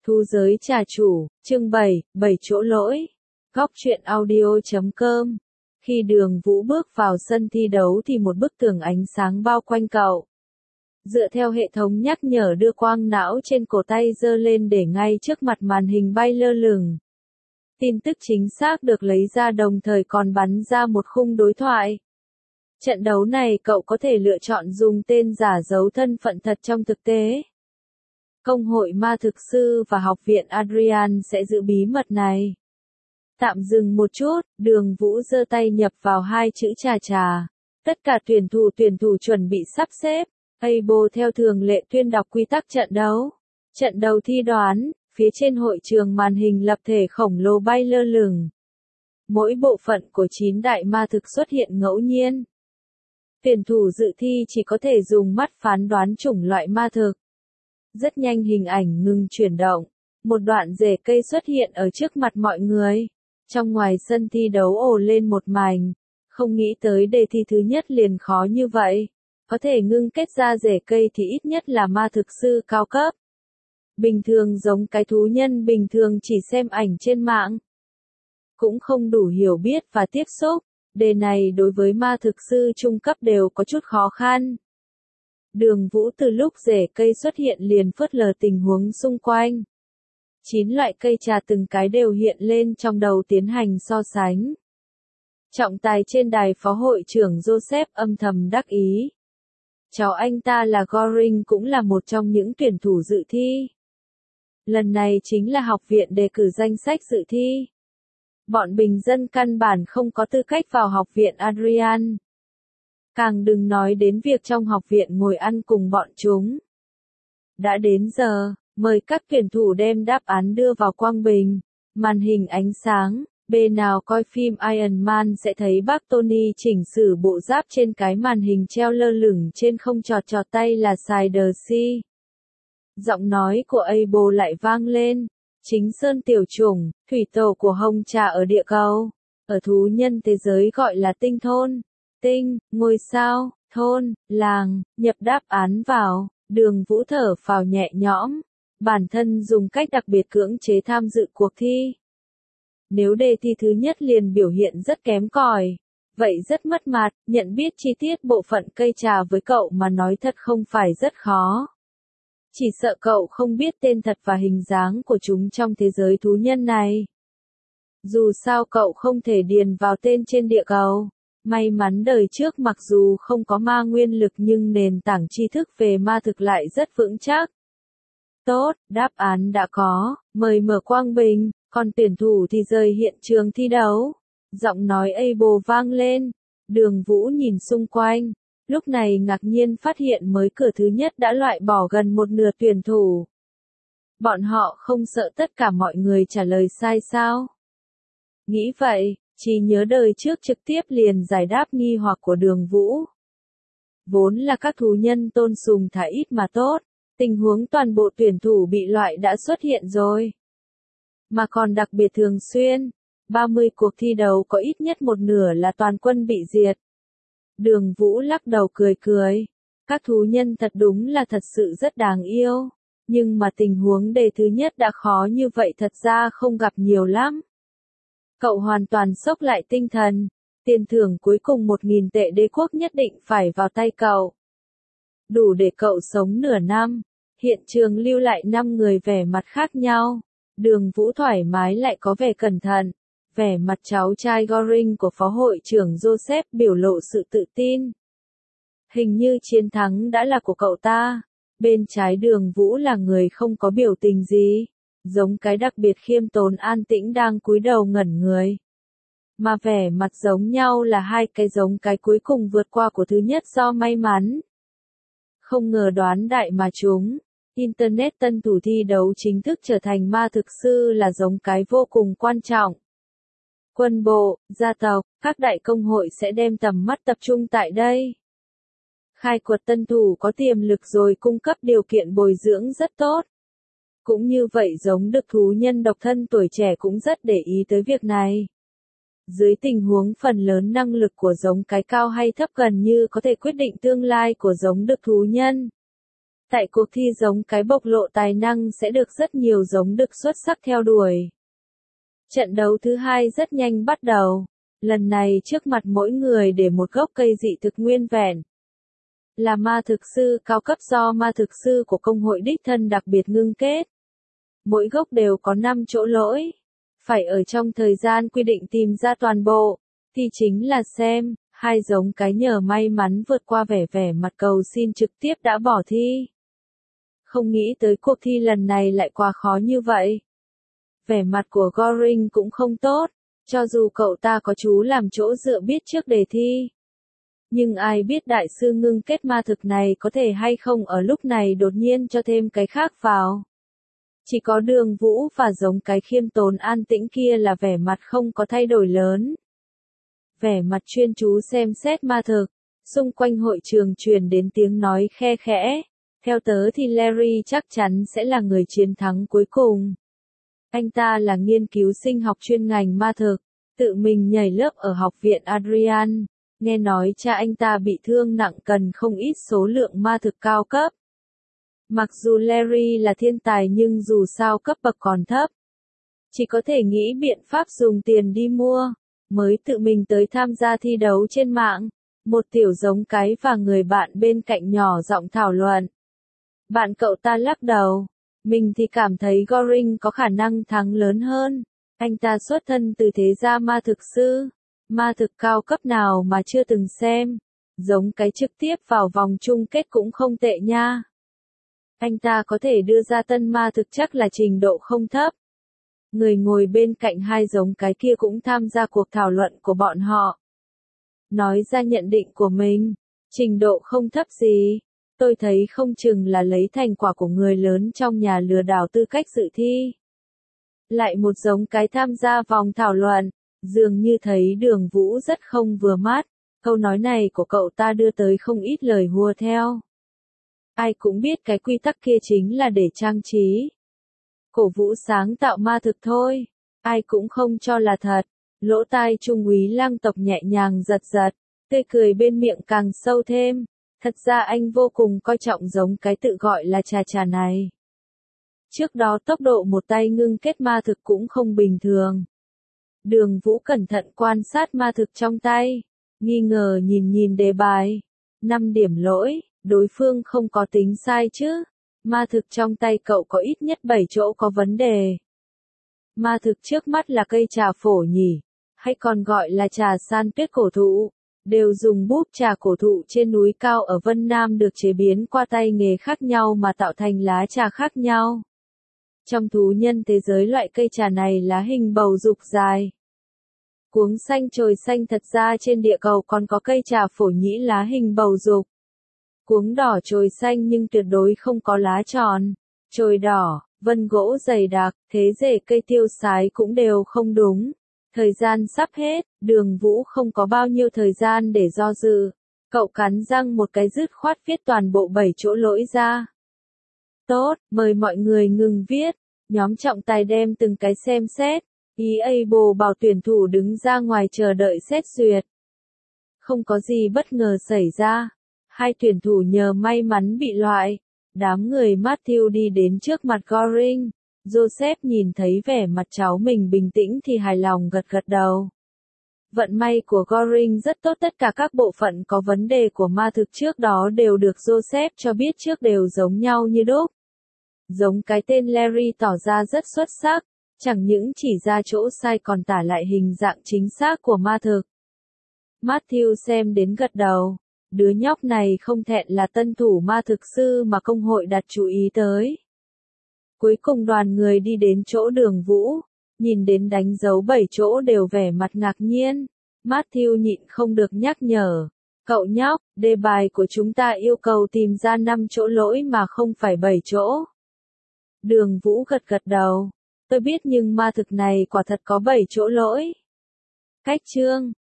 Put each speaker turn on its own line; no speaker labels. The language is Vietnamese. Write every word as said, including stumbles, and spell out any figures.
Thu giới trà chủ, chương bảy, bảy chỗ lỗi. Góc truyện audio chấm com. Khi Đường Vũ bước vào sân thi đấu thì một bức tường ánh sáng bao quanh cậu. Dựa theo hệ thống nhắc nhở đưa quang não trên cổ tay giơ lên để ngay trước mặt màn hình bay lơ lửng. Tin tức chính xác được lấy ra đồng thời còn bắn ra một khung đối thoại. Trận đấu này cậu có thể lựa chọn dùng tên giả giấu thân phận thật trong thực tế. Công hội ma thực sư và học viện Adrian sẽ giữ bí mật này. Tạm dừng một chút, Đường Vũ giơ tay nhập vào hai chữ trà trà. Tất cả tuyển thủ tuyển thủ chuẩn bị sắp xếp. Abo theo thường lệ tuyên đọc quy tắc trận đấu. Trận đầu thi đoán, phía trên hội trường màn hình lập thể khổng lồ bay lơ lửng. Mỗi bộ phận của chín đại ma thực xuất hiện ngẫu nhiên. Tuyển thủ dự thi chỉ có thể dùng mắt phán đoán chủng loại ma thực. Rất nhanh hình ảnh ngừng chuyển động. Một đoạn rễ cây xuất hiện ở trước mặt mọi người. Trong ngoài sân thi đấu ồ lên một mảnh. Không nghĩ tới đề thi thứ nhất liền khó như vậy. Có thể ngưng kết ra rễ cây thì ít nhất là ma thực sư cao cấp. Bình thường giống cái thú nhân bình thường chỉ xem ảnh trên mạng. Cũng không đủ hiểu biết và tiếp xúc. Đề này đối với ma thực sư trung cấp đều có chút khó khăn. Đường Vũ từ lúc rễ cây xuất hiện liền phớt lờ tình huống xung quanh. Chín loại cây trà từng cái đều hiện lên trong đầu tiến hành so sánh. Trọng tài trên đài phó hội trưởng Joseph âm thầm đắc ý. Cháu anh ta là Goring cũng là một trong những tuyển thủ dự thi. Lần này chính là học viện đề cử danh sách dự thi. Bọn bình dân căn bản không có tư cách vào học viện Adrian. Càng đừng nói đến việc trong học viện ngồi ăn cùng bọn chúng. Đã đến giờ, mời các tuyển thủ đem đáp án đưa vào quang bình. Màn hình ánh sáng, bên nào coi phim Iron Man sẽ thấy bác Tony chỉnh sửa bộ giáp trên cái màn hình treo lơ lửng trên không trọt trọt tay là xài đờ si. Giọng nói của Abo lại vang lên. Chính Sơn tiểu chủng, thủy tổ của hồng trà ở địa cầu. Ở thú nhân thế giới gọi là tinh thôn. Tinh, ngôi sao, thôn, làng, nhập đáp án vào, Đường Vũ thở phào nhẹ nhõm. Bản thân dùng cách đặc biệt cưỡng chế tham dự cuộc thi. Nếu đề thi thứ nhất liền biểu hiện rất kém cỏi, vậy rất mất mặt, nhận biết chi tiết bộ phận cây trà với cậu mà nói thật không phải rất khó. Chỉ sợ cậu không biết tên thật và hình dáng của chúng trong thế giới thú nhân này. Dù sao cậu không thể điền vào tên trên địa cầu. May mắn đời trước mặc dù không có ma nguyên lực nhưng nền tảng tri thức về ma thực lại rất vững chắc. Tốt, đáp án đã có, mời mở quang bình, còn tuyển thủ thì rời hiện trường thi đấu. Giọng nói Abo vang lên, Đường Vũ nhìn xung quanh, lúc này ngạc nhiên phát hiện mới cửa thứ nhất đã loại bỏ gần một nửa tuyển thủ. Bọn họ không sợ tất cả mọi người trả lời sai sao? Nghĩ vậy, chỉ nhớ đời trước trực tiếp liền giải đáp nghi hoặc của Đường Vũ. Vốn là các thú nhân tôn sùng thả ít mà tốt, tình huống toàn bộ tuyển thủ bị loại đã xuất hiện rồi. Mà còn đặc biệt thường xuyên, ba mươi cuộc thi đấu có ít nhất một nửa là toàn quân bị diệt. Đường Vũ lắc đầu cười cười. Các thú nhân thật đúng là thật sự rất đáng yêu. Nhưng mà tình huống đề thứ nhất đã khó như vậy thật ra không gặp nhiều lắm. Cậu hoàn toàn sốc lại tinh thần. Tiền thưởng cuối cùng một nghìn tệ đế quốc nhất định phải vào tay cậu. Đủ để cậu sống nửa năm. Hiện trường lưu lại năm người vẻ mặt khác nhau. Đường Vũ thoải mái lại có vẻ cẩn thận. Vẻ mặt cháu trai Goring của phó hội trưởng Joseph biểu lộ sự tự tin. Hình như chiến thắng đã là của cậu ta. Bên trái Đường Vũ là người không có biểu tình gì. Giống cái đặc biệt khiêm tốn an tĩnh đang cúi đầu ngẩn người. Mà vẻ mặt giống nhau là hai cái giống cái cuối cùng vượt qua của thứ nhất do may mắn. Không ngờ đoán đại mà chúng. Internet tân thủ thi đấu chính thức trở thành ma thực sư là giống cái vô cùng quan trọng. Quân bộ, gia tộc, các đại công hội sẽ đem tầm mắt tập trung tại đây. Khai quật tân thủ có tiềm lực rồi cung cấp điều kiện bồi dưỡng rất tốt. Cũng như vậy giống được thú nhân độc thân tuổi trẻ cũng rất để ý tới việc này. Dưới tình huống phần lớn năng lực của giống cái cao hay thấp gần như có thể quyết định tương lai của giống được thú nhân. Tại cuộc thi giống cái bộc lộ tài năng sẽ được rất nhiều giống đực xuất sắc theo đuổi. Trận đấu thứ hai rất nhanh bắt đầu. Lần này trước mặt mỗi người để một gốc cây dị thực nguyên vẹn. Là ma thực sư cao cấp do ma thực sư của công hội đích thân đặc biệt ngưng kết. Mỗi gốc đều có năm chỗ lỗi. Phải ở trong thời gian quy định tìm ra toàn bộ. Thì chính là xem, hai giống cái nhờ may mắn vượt qua vẻ vẻ mặt cầu xin trực tiếp đã bỏ thi. Không nghĩ tới cuộc thi lần này lại quá khó như vậy. Vẻ mặt của Goring cũng không tốt, cho dù cậu ta có chú làm chỗ dựa biết trước đề thi. Nhưng ai biết đại sư ngưng kết ma thực này có thể hay không ở lúc này đột nhiên cho thêm cái khác vào. Chỉ có Đường Vũ và giống cái khiêm tốn an tĩnh kia là vẻ mặt không có thay đổi lớn. Vẻ mặt chuyên chú xem xét ma thực, xung quanh hội trường truyền đến tiếng nói khe khẽ. Theo tớ thì Larry chắc chắn sẽ là người chiến thắng cuối cùng. Anh ta là nghiên cứu sinh học chuyên ngành ma thực, tự mình nhảy lớp ở học viện Adrian. Nghe nói cha anh ta bị thương nặng cần không ít số lượng ma thực cao cấp. Mặc dù Larry là thiên tài nhưng dù sao cấp bậc còn thấp. Chỉ có thể nghĩ biện pháp dùng tiền đi mua, mới tự mình tới tham gia thi đấu trên mạng. Một tiểu giống cái và người bạn bên cạnh nhỏ giọng thảo luận. Bạn cậu ta lắc đầu. Mình thì cảm thấy Goring có khả năng thắng lớn hơn. Anh ta xuất thân từ thế gia ma thực sư. Ma thực cao cấp nào mà chưa từng xem. Giống cái trực tiếp vào vòng chung kết cũng không tệ nha. Anh ta có thể đưa ra tân ma thực chắc là trình độ không thấp. Người ngồi bên cạnh hai giống cái kia cũng tham gia cuộc thảo luận của bọn họ. Nói ra nhận định của mình. Trình độ không thấp gì. Tôi thấy không chừng là lấy thành quả của người lớn trong nhà lừa đảo tư cách dự thi. Lại một giống cái tham gia vòng thảo luận, dường như thấy Đường Vũ rất không vừa mắt, câu nói này của cậu ta đưa tới không ít lời hùa theo. Ai cũng biết cái quy tắc kia chính là để trang trí. Cổ vũ sáng tạo ma thực thôi, ai cũng không cho là thật. Lỗ tai Trung úy Lang Tộc nhẹ nhàng giật giật, tươi cười bên miệng càng sâu thêm. Thật ra anh vô cùng coi trọng giống cái tự gọi là trà trà này. Trước đó tốc độ một tay ngưng kết ma thực cũng không bình thường. Đường Vũ cẩn thận quan sát ma thực trong tay, nghi ngờ nhìn nhìn đề bài. năm điểm lỗi, đối phương không có tính sai chứ. Ma thực trong tay cậu có ít nhất bảy chỗ có vấn đề. Ma thực trước mắt là cây trà phổ nhỉ, hay còn gọi là trà san tuyết cổ thụ. Đều dùng búp trà cổ thụ trên núi cao ở Vân Nam được chế biến qua tay nghề khác nhau mà tạo thành lá trà khác nhau. Trong thú nhân thế giới loại cây trà này lá hình bầu dục dài. Cuống xanh chồi xanh thật ra trên địa cầu còn có cây trà phổ nhĩ lá hình bầu dục. Cuống đỏ chồi xanh nhưng tuyệt đối không có lá tròn. Chồi đỏ, vân gỗ dày đặc, thế rễ cây tiêu sái cũng đều không đúng. Thời gian sắp hết, Đường Vũ không có bao nhiêu thời gian để do dự. Cậu cắn răng một cái dứt khoát viết toàn bộ bảy chỗ lỗi ra. Tốt, mời mọi người ngừng viết. Nhóm trọng tài đem từng cái xem xét. e a bồ bảo tuyển thủ đứng ra ngoài chờ đợi xét duyệt. Không có gì bất ngờ xảy ra. Hai tuyển thủ nhờ may mắn bị loại. Đám người Matthew đi đến trước mặt Goring. Joseph nhìn thấy vẻ mặt cháu mình bình tĩnh thì hài lòng gật gật đầu. Vận may của Goring rất tốt, tất cả các bộ phận có vấn đề của ma thực trước đó đều được Joseph cho biết trước đều giống nhau như đúc. Giống cái tên Larry tỏ ra rất xuất sắc, chẳng những chỉ ra chỗ sai còn tả lại hình dạng chính xác của ma thực. Matthew xem đến gật đầu, đứa nhóc này không thẹn là tân thủ ma thực sư mà công hội đặt chú ý tới. Cuối cùng đoàn người đi đến chỗ Đường Vũ, nhìn đến đánh dấu bảy chỗ đều vẻ mặt ngạc nhiên. Matthew nhịn không được nhắc nhở. Cậu nhóc, đề bài của chúng ta yêu cầu tìm ra năm chỗ lỗi mà không phải bảy chỗ. Đường Vũ gật gật đầu. Tôi biết nhưng ma thực này quả thật có bảy chỗ lỗi. Cách chương